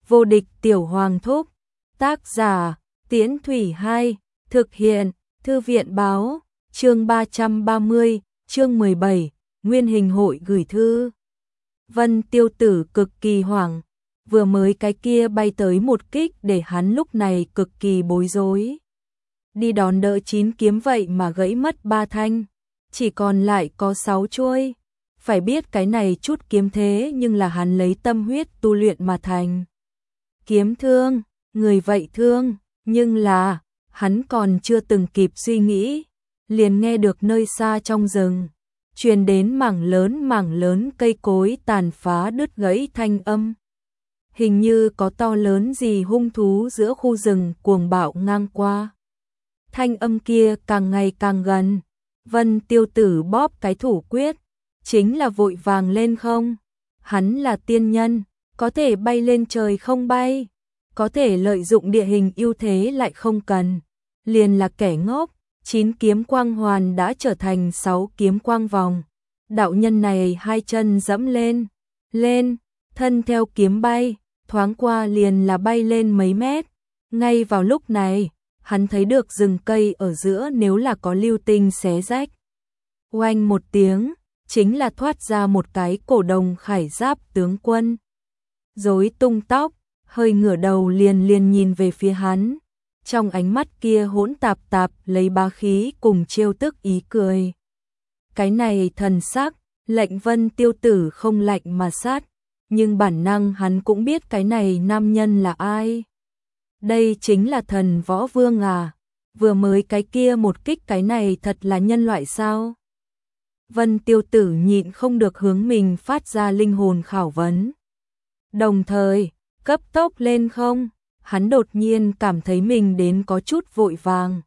Vô địch tiểu hoàng thúc. Tác giả, Tiễn Thủy 2, thực hiện, Thư viện báo, chương 330, chương 17, nguyên hình hội gửi thư. Vân Tiêu Tử cực kỳ hoảng, vừa mới cái kia bay tới một kích để hắn lúc này cực kỳ bối rối. Đi đón đỡ 9 kiếm vậy mà gãy mất 3 thanh, chỉ còn lại có 6 chuôi. Phải biết cái này chút kiếm thế nhưng là hắn lấy tâm huyết tu luyện mà thành. Kiếm thương, người vậy thương, nhưng là, hắn còn chưa từng kịp suy nghĩ, liền nghe được nơi xa trong rừng, truyền đến mảng lớn cây cối tàn phá đứt gãy thanh âm. Hình như có to lớn gì hung thú giữa khu rừng cuồng bạo ngang qua. Thanh âm kia càng ngày càng gần, Vân Tiêu Tử bóp cái thủ quyết, chính là vội vàng lên không. Hắn là tiên nhân, có thể bay lên trời không bay, có thể lợi dụng địa hình ưu thế lại không cần, liền là kẻ ngốc. 9 kiếm quang hoàn đã trở thành 6 kiếm quang vòng. Đạo nhân này hai chân dẫm lên, thân theo kiếm bay, thoáng qua liền là bay lên mấy mét. Ngay vào lúc này, hắn thấy được rừng cây ở giữa nếu là có lưu tinh xé rách. Oanh một tiếng, chính là thoát ra một cái cổ đồng khải giáp tướng quân. Rối tung tóc, hơi ngửa đầu liền nhìn về phía hắn. Trong ánh mắt kia hỗn tạp lấy bá khí cùng trêu tức ý cười. Cái này thần sắc, lệnh Vân Tiêu Tử không lạnh mà sát, nhưng bản năng hắn cũng biết cái này nam nhân là ai. Đây chính là thần võ vương à, vừa mới cái kia một kích cái này thật là nhân loại sao? Vân Tiêu Tử nhịn không được hướng mình phát ra linh hồn khảo vấn. Đồng thời, cấp tốc lên không, hắn đột nhiên cảm thấy mình đến có chút vội vàng.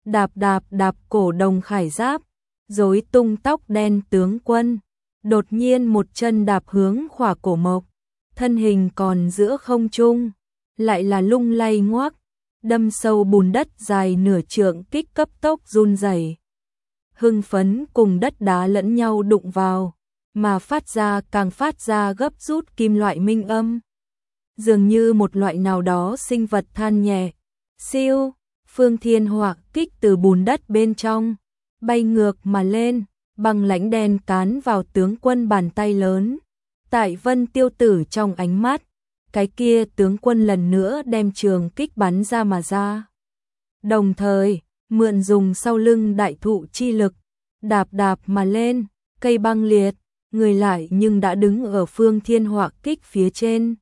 Đạp cổ đồng khải giáp, rối tung tóc đen tướng quân, đột nhiên một chân đạp hướng khỏa cổ mộc, thân hình còn giữa không trung, lại là lung lay ngoác, đâm sâu bùn đất dài nửa trượng kích cấp tốc run rẩy. Hưng phấn cùng đất đá lẫn nhau đụng vào, mà càng phát ra gấp rút kim loại minh âm. Dường như một loại nào đó sinh vật than nhẹ. Siêu, phương thiên hỏa kích từ bùn đất bên trong, bay ngược mà lên, băng lãnh đen cán vào tướng quân bàn tay lớn. Tại Vân Tiêu Tử trong ánh mắt, cái kia tướng quân lần nữa đem trường kích bắn ra mà ra. Đồng thời, mượn dùng sau lưng đại thụ chi lực, đạp mà lên, cây băng liệt, người lại nhưng đã đứng ở phương thiên hỏa kích phía trên.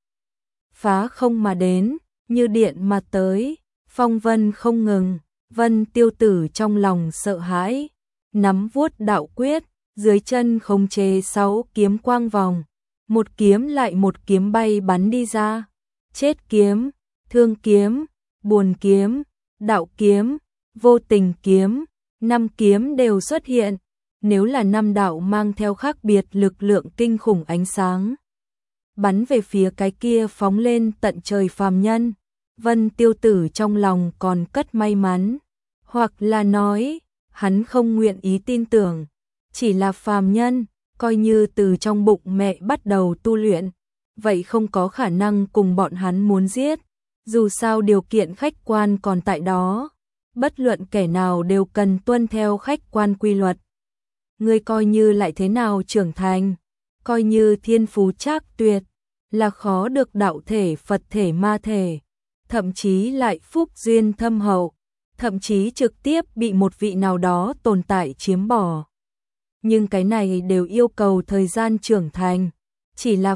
Phá không mà đến, như điện mà tới, phong vân không ngừng. Vân Tiêu Tử trong lòng sợ hãi, nắm vuốt đạo quyết, dưới chân khống chế 6 kiếm quang vòng, một kiếm lại một kiếm bay bắn đi ra. Chết kiếm, thương kiếm, buồn kiếm, đạo kiếm, vô tình kiếm, 5 kiếm đều xuất hiện. Nếu là 5 đạo mang theo khác biệt lực lượng kinh khủng ánh sáng, bắn về phía cái kia phóng lên tận trời phàm nhân. Vân Tiêu Tử trong lòng còn cất may mắn, hoặc là nói, hắn không nguyện ý tin tưởng, chỉ là phàm nhân, coi như từ trong bụng mẹ bắt đầu tu luyện, vậy không có khả năng cùng bọn hắn muốn giết, dù sao điều kiện khách quan còn tại đó, bất luận kẻ nào đều cần tuân theo khách quan quy luật. Ngươi coi như lại thế nào trưởng thành, coi như thiên phú trác tuyệt, là khó được đạo thể Phật thể ma thể, thậm chí lại phúc duyên thâm hậu, thậm chí trực tiếp bị một vị nào đó tồn tại chiếm bỏ. Nhưng cái này đều yêu cầu thời gian trưởng thành, chỉ là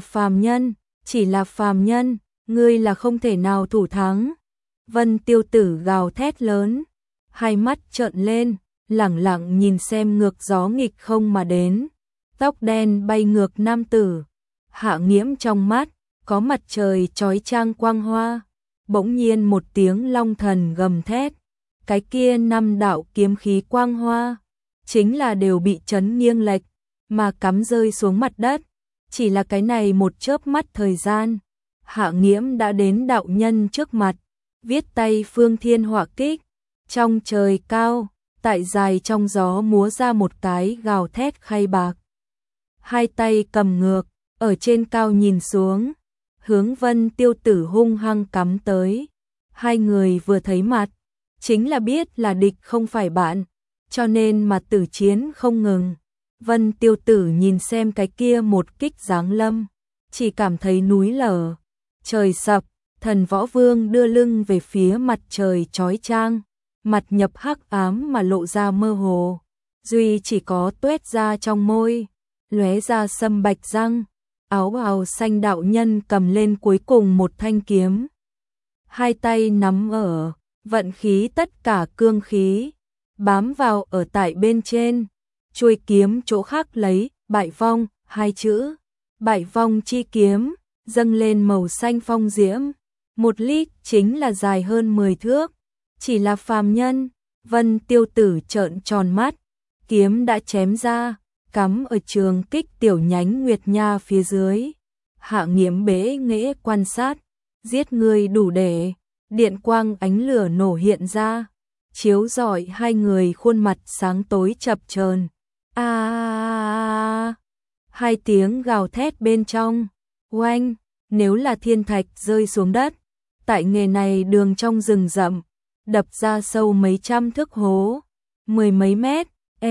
phàm nhân, ngươi là không thể nào thủ thắng. Vân Tiêu Tử gào thét lớn, hai mắt trợn lên, lẳng lặng nhìn xem ngược gió nghịch không mà đến. Tóc đen bay ngược nam tử, Hạ Nghiễm trong mắt có mặt trời chói chang quang hoa. Bỗng nhiên một tiếng long thần gầm thét, cái kia 5 đạo kiếm khí quang hoa chính là đều bị chấn nghiêng lệch mà cắm rơi xuống mặt đất. Chỉ là cái này một chớp mắt thời gian, Hạ Nghiễm đã đến đạo nhân trước mặt, viết tay phương thiên hỏa kích, trong trời cao, tại dài trong gió múa ra một cái gào thét khay bạc. Hai tay cầm ngược, ở trên cao nhìn xuống, hướng Vân Tiêu Tử hung hăng cắm tới. Hai người vừa thấy mặt, chính là biết là địch không phải bạn, cho nên mà tử chiến không ngừng. Vân Tiêu Tử nhìn xem cái kia một kích giáng lâm, chỉ cảm thấy núi lở, trời sập. Thần Võ Vương đưa lưng về phía mặt trời chói chang, mặt nhập hắc ám mà lộ ra mơ hồ, duy chỉ có tuét ra trong môi, lóe ra sâm bạch răng. Áo bào xanh đạo nhân cầm lên cuối cùng một thanh kiếm, hai tay nắm ở, vận khí tất cả cương khí, bám vào ở tại bên trên, chuôi kiếm chỗ khác lấy bại vong hai chữ, bại vong chi kiếm, dâng lên màu xanh phong diễm, một lít chính là dài hơn 10 thước, chỉ là phàm nhân. Vân Tiêu Tử trợn tròn mắt, kiếm đã chém ra, cắm ở trường kích tiểu nhánh nguyệt nha phía dưới. Hạ Nghiễm bế nghễ quan sát, giết người đủ để, điện quang ánh lửa nổ hiện ra, chiếu rọi hai người khuôn mặt sáng tối chập chờn. Hai tiếng gào thét bên trong, oanh, nếu là thiên thạch rơi xuống đất, tại nghề này đường trong rừng rậm, đập ra sâu mấy trăm thước hố, mười mấy mét,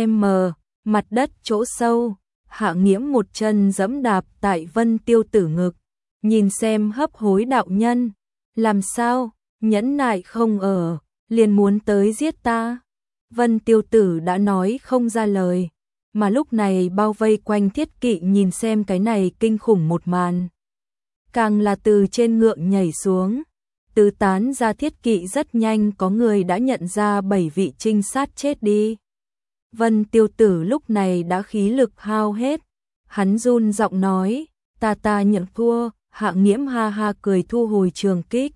mặt đất chỗ sâu. Hạ Nghiễm một chân giẫm đạp tại Vân Tiêu Tử ngực, nhìn xem hấp hối đạo nhân, làm sao, nhẫn nại không ở, liền muốn tới giết ta. Vân Tiêu Tử đã nói không ra lời, mà lúc này bao vây quanh thiết kỵ nhìn xem cái này kinh khủng một màn. Càng là từ trên ngựa nhảy xuống, tứ tán ra thiết kỵ rất nhanh có người đã nhận ra 7 vị trinh sát chết đi. Vân Tiêu Tử lúc này đã khí lực hao hết, hắn run giọng nói, ta nhận thua. Hạ Nghiễm ha ha cười thu hồi trường kích.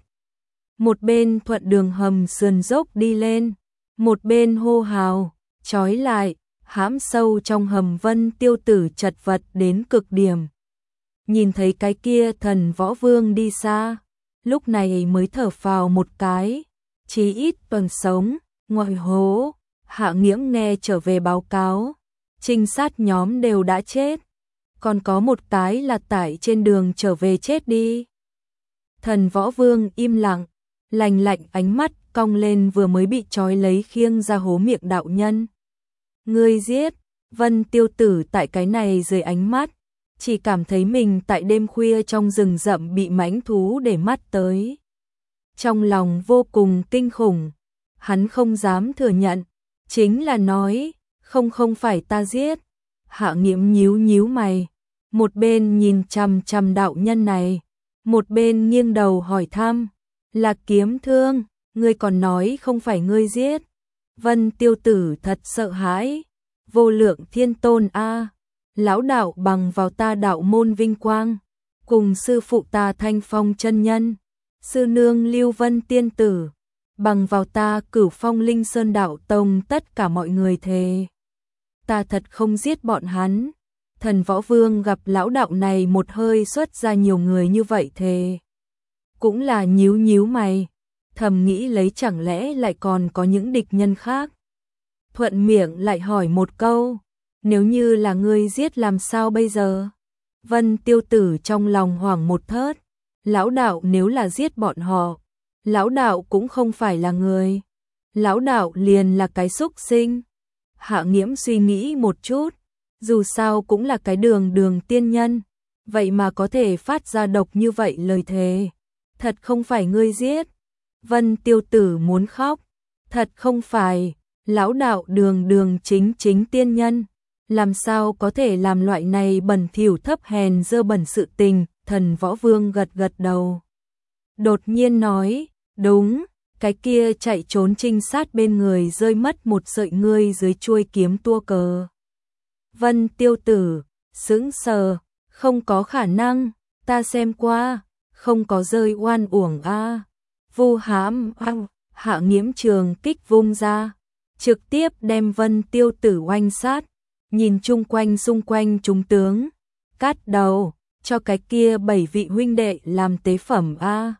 Một bên thuận đường hầm sườn dốc đi lên, một bên hô hào, trói lại, hãm sâu trong hầm. Vân Tiêu Tử chật vật đến cực điểm. Nhìn thấy cái kia Thần Võ Vương đi xa, lúc này mới thở phào một cái, chí ít tuần sống. Ngoài hố, Hạ Nghiễm nghe trở về báo cáo, trinh sát nhóm đều đã chết, còn có một cái là tải trên đường trở về chết đi. Thần Võ Vương im lặng, lạnh lạnh ánh mắt cong lên vừa mới bị trói lấy khiêng ra hố miệng đạo nhân. Ngươi giết. Vân Tiêu Tử tại cái này dưới ánh mắt, chỉ cảm thấy mình tại đêm khuya trong rừng rậm bị mãnh thú để mắt tới. Trong lòng vô cùng kinh khủng, hắn không dám thừa nhận, chính là nói, không phải ta giết. Hạ Nghiễm nhíu nhíu mày, một bên nhìn chằm chằm đạo nhân này, một bên nghiêng đầu hỏi thăm, là Kiếm Thương, ngươi còn nói không phải ngươi giết. Vân Tiêu Tử thật sợ hãi, Vô Lượng Thiên Tôn a, lão đạo bằng vào ta đạo môn vinh quang, cùng sư phụ ta Thanh Phong chân nhân, sư nương Lưu Vân tiên tử, bằng vào ta Cửu Phong Linh Sơn đạo tông tất cả mọi người thề, ta thật không giết bọn hắn. Thần Võ Vương gặp lão đạo này một hơi xuất ra nhiều người như vậy thề, cũng là nhíu nhíu mày, thầm nghĩ lấy chẳng lẽ lại còn có những địch nhân khác. Thuận miệng lại hỏi một câu, nếu như là ngươi giết làm sao bây giờ? Vân Tiêu Tử trong lòng hoảng một thớt, lão đạo nếu là giết bọn họ, lão đạo cũng không phải là người, lão đạo liền là cái súc sinh. Hạ Nghiễm suy nghĩ một chút, dù sao cũng là cái đường tiên nhân, vậy mà có thể phát ra độc như vậy lời thề, thật không phải ngươi giết. Vân Tiêu Tử muốn khóc, thật không phải, lão đạo đường chính tiên nhân, làm sao có thể làm loại này bẩn thỉu thấp hèn dơ bẩn sự tình. Thần Võ Vương gật gật đầu, đột nhiên nói, đúng, cái kia chạy trốn trinh sát bên người rơi mất một sợi ngươi dưới chuôi kiếm tua cờ. Vân Tiêu Tử sững sờ, không có khả năng, ta xem qua, không có rơi oan uổng a. Vu hãm. Hạ Nghiễm trường kích vung ra, trực tiếp đem Vân Tiêu Tử oanh sát, nhìn chung quanh xung quanh chúng tướng, cắt đầu, cho cái kia 7 vị huynh đệ làm tế phẩm a.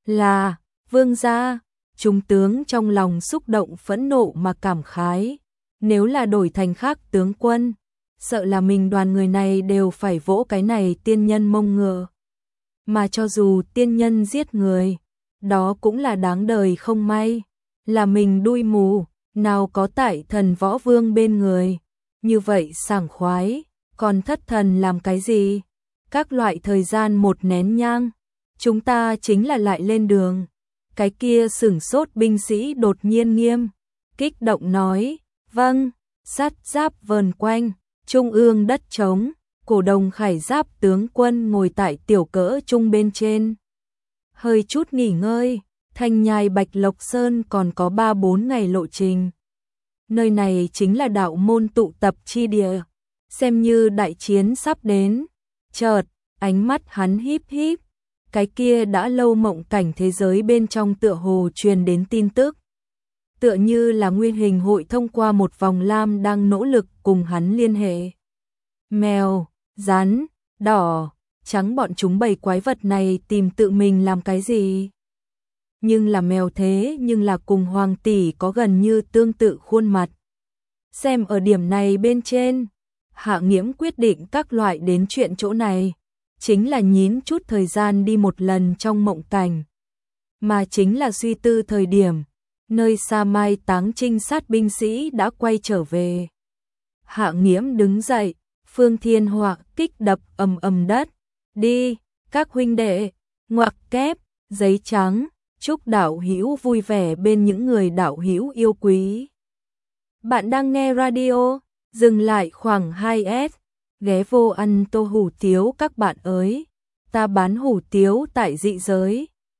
Là vương gia. Chúng tướng trong lòng xúc động phẫn nộ mà cảm khái, nếu là đổi thành khác tướng quân, sợ là mình đoàn người này đều phải vỗ cái này tiên nhân mông ngựa. Mà cho dù tiên nhân giết người, đó cũng là đáng đời không may, là mình đuôi mù, nào có tại thần võ vương bên người, như vậy sảng khoái, còn thất thần làm cái gì? Các loại thời gian một nén nhang, chúng ta chính là lại lên đường. Cái kia sửng sốt binh sĩ đột nhiên nghiêm, kích động nói, vâng, sắt giáp vờn quanh, trung ương đất trống, cổ đồng khải giáp tướng quân ngồi tại tiểu cỡ trung bên trên. Hơi chút nghỉ ngơi, thành nhai Bạch Lộc Sơn còn có 3-4 ngày lộ trình. Nơi này chính là đạo môn tụ tập chi địa, xem như đại chiến sắp đến. Chợt, ánh mắt hắn híp híp, cái kia đã lâu mộng cảnh thế giới bên trong tựa hồ truyền đến tin tức. Tựa như là Nguyên Hình Hội thông qua một vòng lam đang nỗ lực cùng hắn liên hệ. Mèo, rắn, đỏ, trắng bọn chúng bầy quái vật này tìm tự mình làm cái gì? Nhưng là mèo thế nhưng là cùng Hoàng tỷ có gần như tương tự khuôn mặt. Xem ở điểm này bên trên, Hạ Nghiễm quyết định các loại đến chuyện chỗ này, chính là nhín chút thời gian đi một lần trong mộng cảnh. Mà chính là suy tư thời điểm, nơi xa mai táng trinh sát binh sĩ đã quay trở về. Hạ Nghiễm đứng dậy, Phương Thiên Họa kích đập ầm ầm đất. Đi, các huynh đệ, ngoặc kép, giấy trắng, chúc đạo hữu vui vẻ bên những người đạo hữu yêu quý. Bạn đang nghe radio, dừng lại khoảng 2S, ghé vô ăn tô hủ tiếu các bạn ơi. Ta bán hủ tiếu tại dị giới.